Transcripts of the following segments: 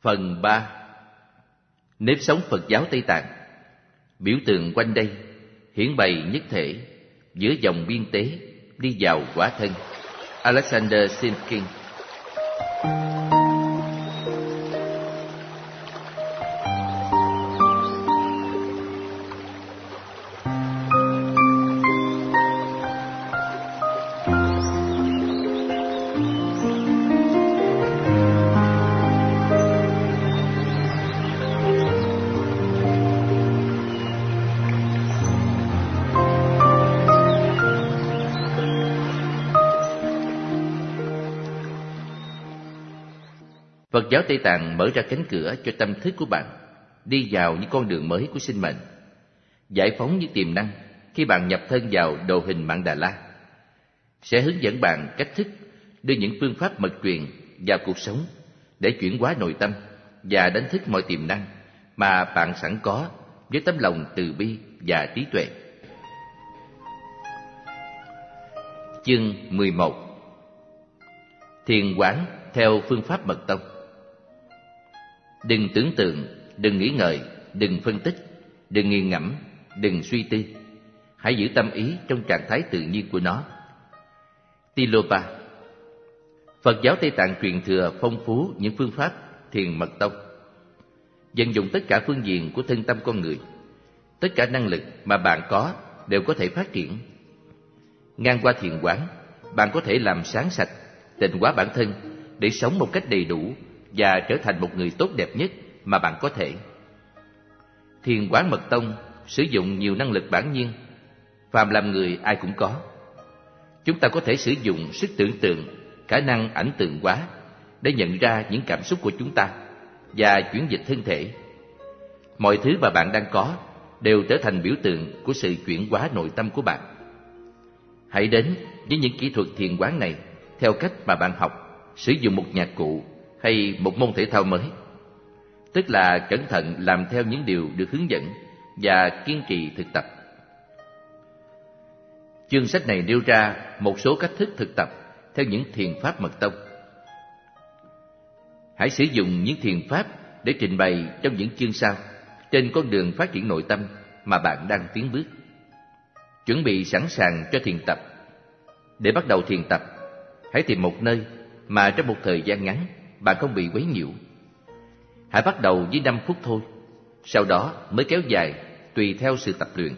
Phần 3. Nếp sống Phật giáo Tây Tạng. Biểu tượng quanh đây hiển bày nhất thể giữa dòng biên tế đi vào quả thân. Alexander Simkin. Phật giáo Tây Tạng mở ra cánh cửa cho tâm thức của bạn đi vào những con đường mới của sinh mệnh, giải phóng những tiềm năng khi bạn nhập thân vào đồ hình Mạn Đà La, sẽ hướng dẫn bạn cách thức đưa những phương pháp mật truyền vào cuộc sống để chuyển hóa nội tâm và đánh thức mọi tiềm năng mà bạn sẵn có với tấm lòng từ bi và trí tuệ. Chương 11. Thiền quán theo phương pháp mật tông. Đừng tưởng tượng, đừng nghĩ ngợi, đừng phân tích, đừng nghiền ngẫm, đừng suy tư. Hãy giữ tâm ý trong trạng thái tự nhiên của nó. Tilopa. Phật giáo Tây Tạng truyền thừa phong phú những phương pháp thiền mật tông, vận dụng tất cả phương diện của thân tâm con người. Tất cả năng lực mà bạn có đều có thể phát triển. Ngang qua thiền quán, bạn có thể làm sáng sạch, tịnh hóa bản thân để sống một cách đầy đủ và trở thành một người tốt đẹp nhất mà bạn có thể. Thiền quán mật tông sử dụng nhiều năng lực bản nhiên, phàm làm người ai cũng có. Chúng ta có thể sử dụng sức tưởng tượng, khả năng ảnh tượng hóa để nhận ra những cảm xúc của chúng ta và chuyển dịch thân thể. Mọi thứ mà bạn đang có đều trở thành biểu tượng của sự chuyển hóa nội tâm của bạn. Hãy đến với những kỹ thuật thiền quán này theo cách mà bạn học sử dụng một nhạc cụ hay một môn thể thao mới, tức là cẩn thận làm theo những điều được hướng dẫn và kiên trì thực tập. Chương sách này nêu ra một số cách thức thực tập theo những thiền pháp mật tông. Hãy sử dụng những thiền pháp để trình bày trong những chương sau trên con đường phát triển nội tâm mà bạn đang tiến bước. Chuẩn bị sẵn sàng cho thiền tập. Để bắt đầu thiền tập, hãy tìm một nơi mà trong một thời gian ngắn bạn không bị quấy nhiễu. Hãy bắt đầu với 5 phút thôi, sau đó mới kéo dài tùy theo sự tập luyện.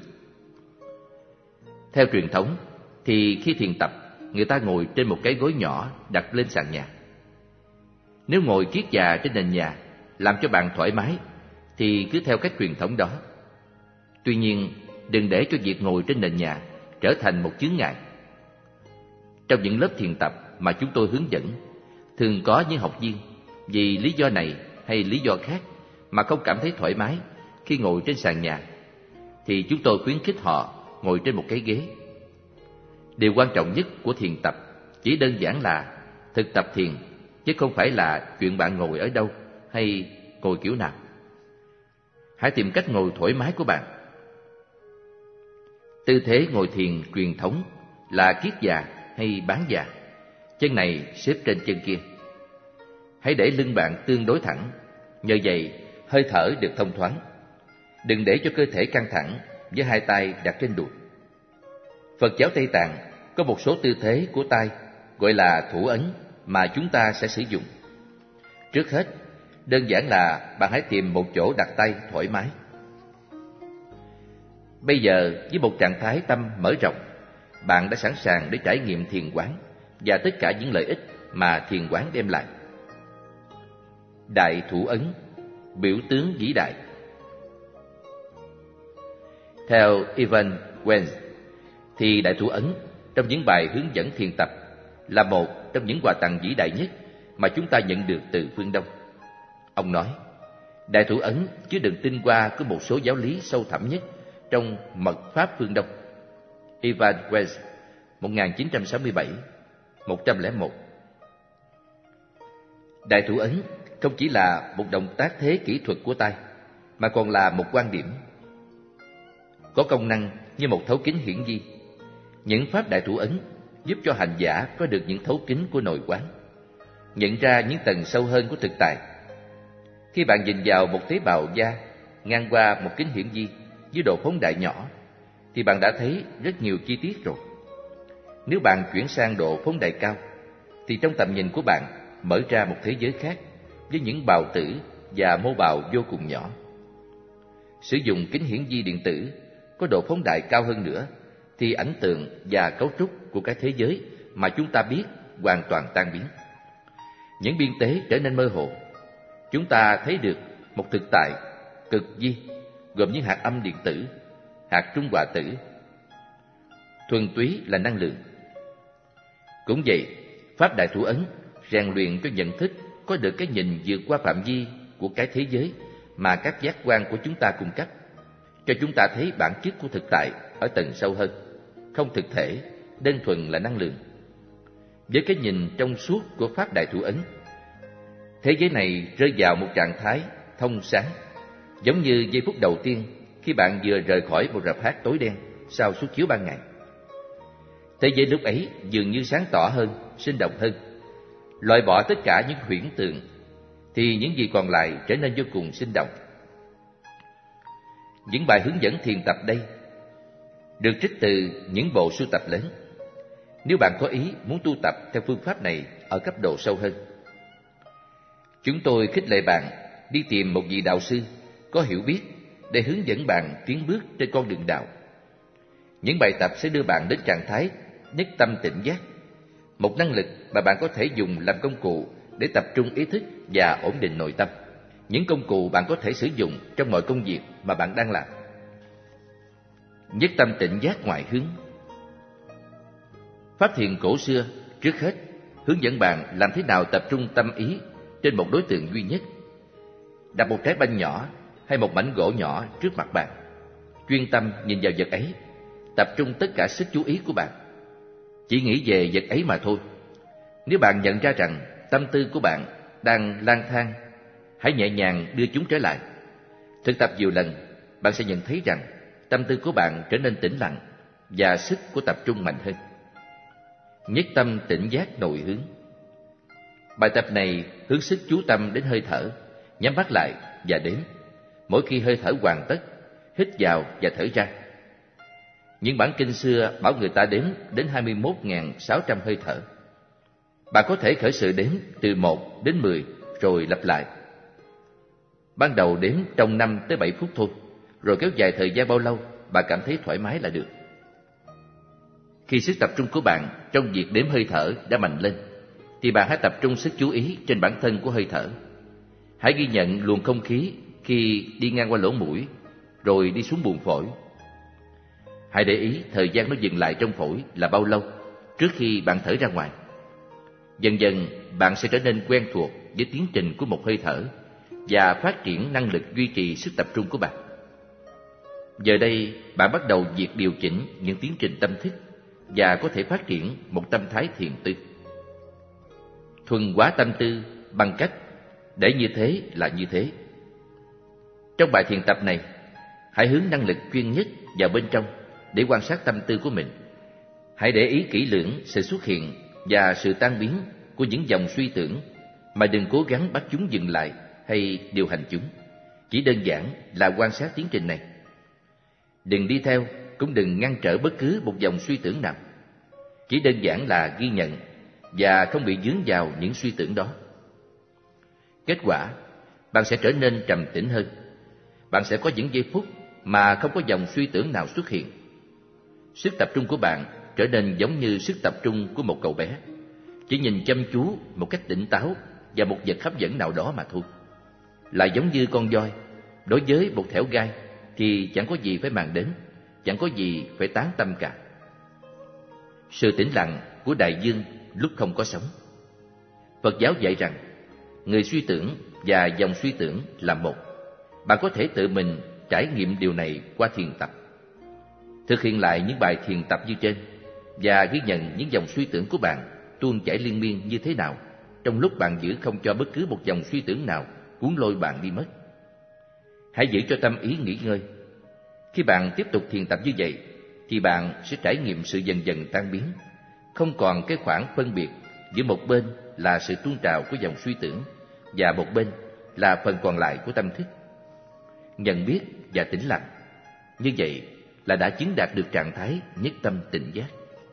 Theo truyền thống thì khi thiền tập, người ta ngồi trên một cái gối nhỏ đặt lên sàn nhà. Nếu ngồi kiết già trên nền nhà làm cho bạn thoải mái thì cứ theo cách truyền thống đó. Tuy nhiên, đừng để cho việc ngồi trên nền nhà trở thành một chướng ngại. Trong những lớp thiền tập mà chúng tôi hướng dẫn, thường có những học viên vì lý do này hay lý do khác mà không cảm thấy thoải mái khi ngồi trên sàn nhà, thì chúng tôi khuyến khích họ ngồi trên một cái ghế. Điều quan trọng nhất của thiền tập chỉ đơn giản là thực tập thiền, chứ không phải là chuyện bạn ngồi ở đâu hay ngồi kiểu nào. Hãy tìm cách ngồi thoải mái của bạn. Tư thế ngồi thiền truyền thống là kiết già hay bán già, chân này xếp trên chân kia. Hãy để lưng bạn tương đối thẳng, nhờ vậy hơi thở được thông thoáng. Đừng để cho cơ thể căng thẳng với hai tay đặt trên đùi. Phật giáo Tây Tạng có một số tư thế của tay gọi là thủ ấn mà chúng ta sẽ sử dụng. Trước hết, đơn giản là bạn hãy tìm một chỗ đặt tay thoải mái. Bây giờ, với một trạng thái tâm mở rộng, bạn đã sẵn sàng để trải nghiệm thiền quán và tất cả những lợi ích mà thiền quán đem lại. Đại thủ ấn, biểu tướng vĩ đại. Theo Ivan Wenz, thì đại thủ ấn trong những bài hướng dẫn thiền tập là một trong những quà tặng vĩ đại nhất mà chúng ta nhận được từ phương Đông. Ông nói, đại thủ ấn chứa đựng tinh hoa của một số giáo lý sâu thẳm nhất trong mật pháp phương Đông. Ivan Wenz, 1967-101. Đại thủ ấn không chỉ là một động tác thế kỹ thuật của tay, mà còn là một quan điểm. Có công năng như một thấu kính hiển vi. Những pháp đại thủ ấn giúp cho hành giả có được những thấu kính của nội quán, nhận ra những tầng sâu hơn của thực tại. Khi bạn nhìn vào một tế bào da ngang qua một kính hiển vi với độ phóng đại nhỏ, thì bạn đã thấy rất nhiều chi tiết rồi. Nếu bạn chuyển sang độ phóng đại cao, thì trong tầm nhìn của bạn mở ra một thế giới khác với những bào tử và mô bào vô cùng nhỏ. Sử dụng kính hiển vi điện tử có độ phóng đại cao hơn nữa, thì ảnh tượng và cấu trúc của cái thế giới mà chúng ta biết hoàn toàn tan biến. Những biên tế trở nên mơ hồ. Chúng ta thấy được một thực tại cực vi gồm những hạt âm điện tử, hạt trung hòa tử, thuần túy là năng lượng. Cũng vậy, pháp Đại Thủ Ấn rèn luyện cho nhận thức có được cái nhìn vượt qua phạm vi của cái thế giới mà các giác quan của chúng ta cung cấp, cho chúng ta thấy bản chất của thực tại ở tầng sâu hơn, không thực thể, đơn thuần là năng lượng. Với cái nhìn trong suốt của pháp Đại Thủ Ấn, thế giới này rơi vào một trạng thái thông sáng, giống như giây phút đầu tiên khi bạn vừa rời khỏi một rạp hát tối đen sau suất chiếu ban ngày. Thế giới lúc ấy dường như sáng tỏ hơn, sinh động hơn. Loại bỏ tất cả những huyễn tượng, thì những gì còn lại trở nên vô cùng sinh động. Những bài hướng dẫn thiền tập đây được trích từ những bộ sưu tập lớn. Nếu bạn có ý muốn tu tập theo phương pháp này ở cấp độ sâu hơn, chúng tôi khích lệ bạn đi tìm một vị đạo sư có hiểu biết để hướng dẫn bạn tiến bước trên con đường đạo. Những bài tập sẽ đưa bạn đến trạng thái nhất tâm tỉnh giác, một năng lực mà bạn có thể dùng làm công cụ để tập trung ý thức và ổn định nội tâm. Những công cụ bạn có thể sử dụng trong mọi công việc mà bạn đang làm. Nhất tâm tỉnh giác ngoại hướng. Pháp thiền cổ xưa trước hết hướng dẫn bạn làm thế nào tập trung tâm ý trên một đối tượng duy nhất. Đặt một trái banh nhỏ hay một mảnh gỗ nhỏ trước mặt bạn, chuyên tâm nhìn vào vật ấy, tập trung tất cả sức chú ý của bạn. Chỉ nghĩ về vật ấy mà thôi. Nếu bạn nhận ra rằng tâm tư của bạn đang lang thang, hãy nhẹ nhàng đưa chúng trở lại. Thực tập nhiều lần, bạn sẽ nhận thấy rằng tâm tư của bạn trở nên tĩnh lặng và sức của tập trung mạnh hơn. Nhất tâm tỉnh giác nội hướng. Bài tập này hướng sức chú tâm đến hơi thở, nhắm mắt lại và đếm. Mỗi khi hơi thở hoàn tất, hít vào và thở ra. Những bản kinh xưa bảo người ta đếm đến 21.600 hơi thở. Bạn có thể khởi sự đếm từ 1 đến 10 rồi lặp lại. Ban đầu đếm trong 5 tới 7 phút thôi, rồi kéo dài thời gian bao lâu bạn cảm thấy thoải mái là được. Khi sức tập trung của bạn trong việc đếm hơi thở đã mạnh lên, thì bạn hãy tập trung sức chú ý trên bản thân của hơi thở. Hãy ghi nhận luồng không khí khi đi ngang qua lỗ mũi, rồi đi xuống buồng phổi. Hãy để ý thời gian nó dừng lại trong phổi là bao lâu trước khi bạn thở ra ngoài. Dần dần bạn sẽ trở nên quen thuộc với tiến trình của một hơi thở và phát triển năng lực duy trì sức tập trung của bạn. Giờ đây bạn bắt đầu việc điều chỉnh những tiến trình tâm thức và có thể phát triển một tâm thái thiền tư. Thuần hóa tâm tư bằng cách để như thế là như thế. Trong bài thiền tập này, hãy hướng năng lực chuyên nhất vào bên trong để quan sát tâm tư của mình. Hãy để ý kỹ lưỡng sự xuất hiện và sự tan biến của những dòng suy tưởng, mà đừng cố gắng bắt chúng dừng lại hay điều hành chúng. Chỉ đơn giản là quan sát tiến trình này. Đừng đi theo, cũng đừng ngăn trở bất cứ một dòng suy tưởng nào. Chỉ đơn giản là ghi nhận và không bị vướng vào những suy tưởng đó. Kết quả, bạn sẽ trở nên trầm tĩnh hơn. Bạn sẽ có những giây phút mà không có dòng suy tưởng nào xuất hiện. Sức tập trung của bạn trở nên giống như sức tập trung của một cậu bé, chỉ nhìn chăm chú một cách tỉnh táo vào một vật hấp dẫn nào đó mà thôi. Là giống như con voi, đối với một thẻo gai thì chẳng có gì phải màng đến, chẳng có gì phải tán tâm cả. Sự tĩnh lặng của đại dương lúc không có sóng. Phật giáo dạy rằng người suy tưởng và dòng suy tưởng là một. Bạn có thể tự mình trải nghiệm điều này qua thiền tập. Thực hiện lại những bài thiền tập như trên và ghi nhận những dòng suy tưởng của bạn tuôn chảy liên miên như thế nào trong lúc bạn giữ không cho bất cứ một dòng suy tưởng nào cuốn lôi bạn đi mất. Hãy giữ cho tâm ý nghỉ ngơi. Khi bạn tiếp tục thiền tập như vậy thì bạn sẽ trải nghiệm sự dần dần tan biến, không còn cái khoảng phân biệt giữa một bên là sự tuôn trào của dòng suy tưởng và một bên là phần còn lại của tâm thức. Nhận biết và tĩnh lặng. Như vậy là đã chứng đạt được trạng thái nhất tâm tịnh giác.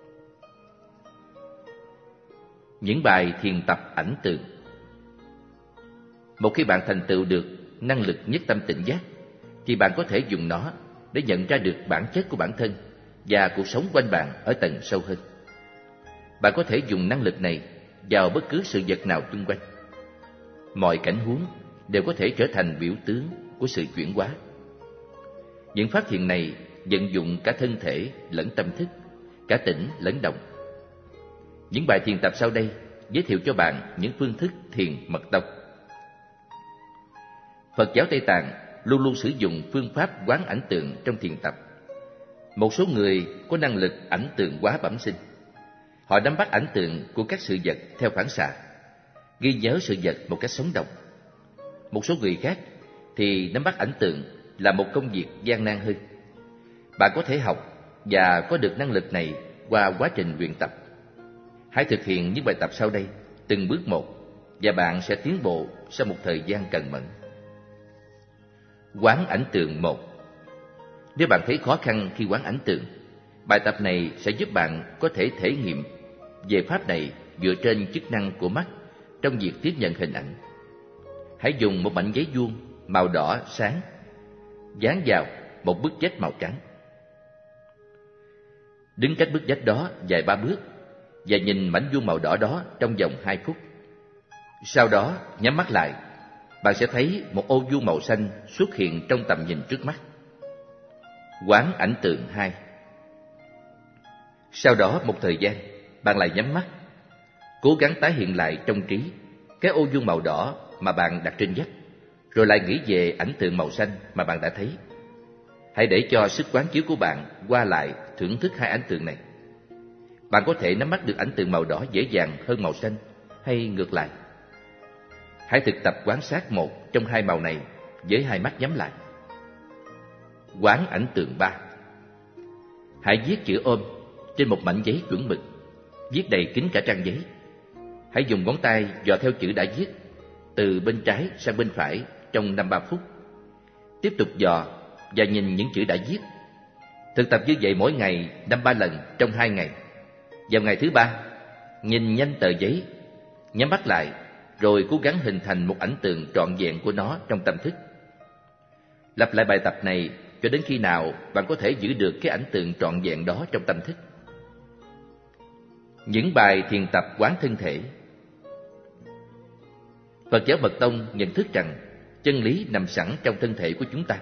Những bài thiền tập ảnh tượng. Một khi bạn thành tựu được năng lực nhất tâm tịnh giác, thì bạn có thể dùng nó để nhận ra được bản chất của bản thân và cuộc sống quanh bạn ở tầng sâu hơn. Bạn có thể dùng năng lực này vào bất cứ sự vật nào xung quanh. Mọi cảnh huống đều có thể trở thành biểu tướng của sự chuyển hóa. Những phát hiện này vận dụng cả thân thể lẫn tâm thức, cả tĩnh lẫn động. Những bài thiền tập sau đây giới thiệu cho bạn những phương thức thiền mật tông. Phật giáo Tây Tạng luôn luôn sử dụng phương pháp quán ảnh tượng trong thiền tập. Một số người có năng lực ảnh tượng hóa bẩm sinh. Họ nắm bắt ảnh tượng của các sự vật theo phản xạ, ghi nhớ sự vật một cách sống động. Một số người khác thì nắm bắt ảnh tượng là một công việc gian nan hơn. Bạn có thể học và có được năng lực này qua quá trình luyện tập. Hãy thực hiện những bài tập sau đây từng bước một, và bạn sẽ tiến bộ sau một thời gian cần mẫn. Quán ảnh tượng 1. Nếu bạn thấy khó khăn khi quán ảnh tượng, bài tập này sẽ giúp bạn có thể thể nghiệm về pháp này dựa trên chức năng của mắt trong việc tiếp nhận hình ảnh. Hãy dùng một mảnh giấy vuông màu đỏ sáng dán vào một bức vách màu trắng. Đứng cách bức vách đó vài ba bước và nhìn mảnh vuông màu đỏ đó trong vòng 2 phút. Sau đó nhắm mắt lại, bạn sẽ thấy một ô vuông màu xanh xuất hiện trong tầm nhìn trước mắt. Quán ảnh tượng 2. Sau đó một thời gian, bạn lại nhắm mắt, cố gắng tái hiện lại trong trí cái ô vuông màu đỏ mà bạn đặt trên vách, rồi lại nghĩ về ảnh tượng màu xanh mà bạn đã thấy. Hãy để cho sức quán chiếu của bạn qua lại thưởng thức hai ảnh tượng này. Bạn có thể nắm bắt được ảnh tượng màu đỏ dễ dàng hơn màu xanh, hay ngược lại. Hãy thực tập quan sát một trong hai màu này với hai mắt nhắm lại. Quán ảnh tượng 3. Hãy viết chữ ôm trên một mảnh giấy chuẩn mực, viết đầy kín cả trang giấy. Hãy dùng ngón tay dò theo chữ đã viết từ bên trái sang bên phải trong 5-3 phút. Tiếp tục dò và nhìn những chữ đã viết. Thực tập như vậy mỗi ngày 5-3 lần trong 2 ngày. Vào ngày thứ 3, nhìn nhanh tờ giấy, nhắm mắt lại, rồi cố gắng hình thành một ảnh tượng trọn vẹn của nó trong tâm thức. Lặp lại bài tập này cho đến khi nào bạn có thể giữ được cái ảnh tượng trọn vẹn đó trong tâm thức. Những bài thiền tập quán thân thể. Phật giáo Mật Tông nhận thức rằng chân lý nằm sẵn trong thân thể của chúng ta.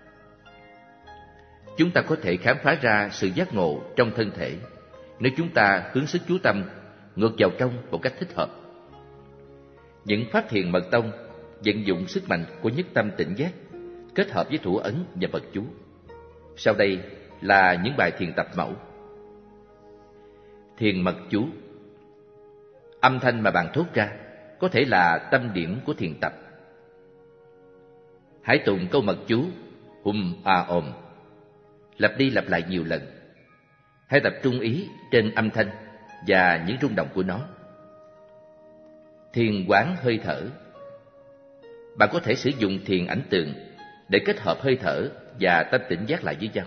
Chúng ta có thể khám phá ra sự giác ngộ trong thân thể nếu chúng ta hướng sức chú tâm ngược vào trong một cách thích hợp. Những pháp thiền Mật Tông vận dụng sức mạnh của nhất tâm tịnh giác kết hợp với thủ ấn và mật chú. Sau đây là những bài thiền tập mẫu. Thiền mật chú. Âm thanh mà bạn thốt ra có thể là tâm điểm của thiền tập. Hãy tụng câu mật chú Om. Lặp đi lặp lại nhiều lần. Hãy tập trung ý trên âm thanh và những rung động của nó. Thiền quán hơi thở. Bạn có thể sử dụng thiền ảnh tượng để kết hợp hơi thở và tâm tĩnh giác lại với nhau.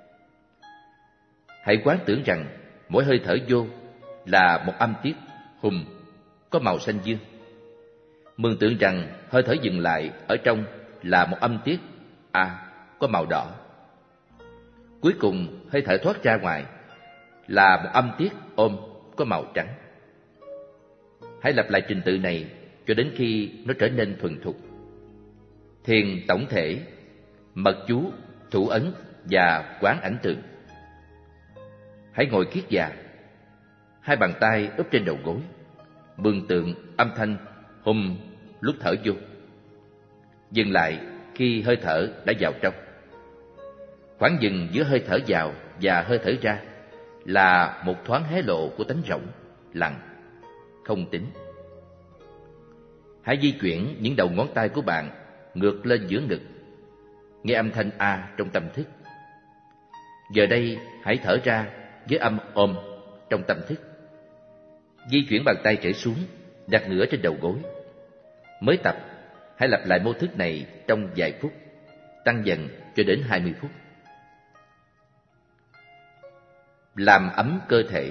Hãy quán tưởng rằng mỗi hơi thở vô là một âm tiết có màu xanh dương. Mường tượng rằng hơi thở dừng lại ở trong là một âm tiết có màu đỏ. Cuối cùng hơi thở thoát ra ngoài là một âm tiết có màu trắng. Hãy lặp lại trình tự này cho đến khi nó trở nên thuần thục. Thiền tổng thể, mật chú, thủ ấn và quán ảnh tượng. Hãy ngồi kiết già, hai bàn tay úp trên đầu gối, mường tượng âm thanh lúc thở vô. Dừng lại khi hơi thở đã vào trong. Khoảng dừng giữa hơi thở vào và hơi thở ra là một thoáng hé lộ của tánh rỗng, lặng, không tính. Hãy di chuyển những đầu ngón tay của bạn ngược lên giữa ngực, nghe âm thanh A trong tâm thức. Giờ đây hãy thở ra với âm Om trong tâm thức. Di chuyển bàn tay trở xuống, đặt ngửa trên đầu gối. Mới tập, Hãy lặp lại mô thức này trong vài phút, tăng dần cho đến 20 phút. Làm ấm cơ thể.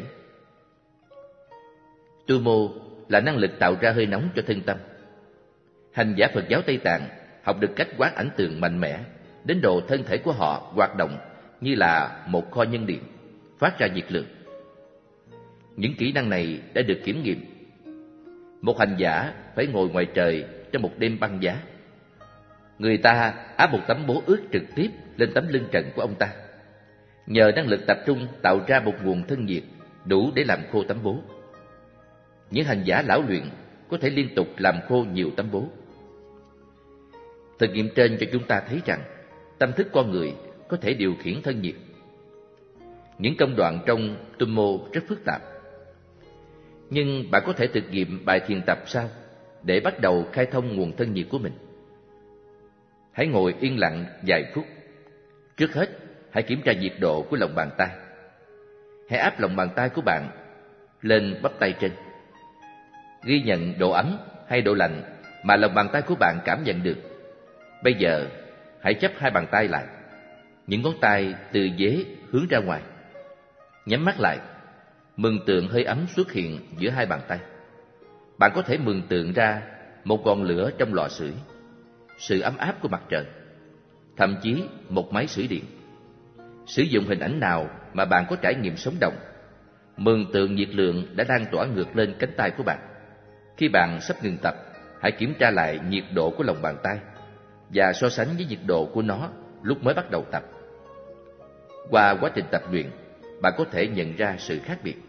Tu mô là năng lực tạo ra hơi nóng cho thân tâm. Hành giả Phật giáo Tây Tạng học được cách quán ảnh tượng mạnh mẽ, đến độ thân thể của họ hoạt động như là một kho nhân điện, phát ra nhiệt lượng. Những kỹ năng này đã được kiểm nghiệm. Một hành giả phải ngồi ngoài trời trong một đêm băng giá. Người ta áp một tấm bố ướt trực tiếp lên tấm lưng trần của ông ta. Nhờ năng lực tập trung tạo ra một nguồn thân nhiệt đủ để làm khô tấm bố. Những hành giả lão luyện có thể liên tục làm khô nhiều tấm bố. Thực nghiệm trên cho chúng ta thấy rằng tâm thức con người có thể điều khiển thân nhiệt. Những công đoạn trong Tummo rất phức tạp. Nhưng bạn có thể thực nghiệm bài thiền tập sau để bắt đầu khai thông nguồn thân nhiệt của mình. Hãy ngồi yên lặng vài phút. Trước hết, hãy kiểm tra nhiệt độ của lòng bàn tay. Hãy áp lòng bàn tay của bạn lên bắp tay trên. Ghi nhận độ ấm hay độ lạnh mà lòng bàn tay của bạn cảm nhận được. Bây giờ, hãy chắp hai bàn tay lại. Những ngón tay từ dế hướng ra ngoài. Nhắm mắt lại. Mường tượng hơi ấm xuất hiện giữa hai bàn tay. Bạn có thể mường tượng ra một ngọn lửa trong lò sưởi, sự ấm áp của mặt trời, thậm chí một máy sưởi điện. Sử dụng hình ảnh nào mà bạn có trải nghiệm sống động. Mường tượng nhiệt lượng đã lan tỏa ngược lên cánh tay của bạn. Khi bạn sắp ngừng tập, hãy kiểm tra lại nhiệt độ của lòng bàn tay và so sánh với nhiệt độ của nó lúc mới bắt đầu tập. Qua quá trình tập luyện, bạn có thể nhận ra sự khác biệt.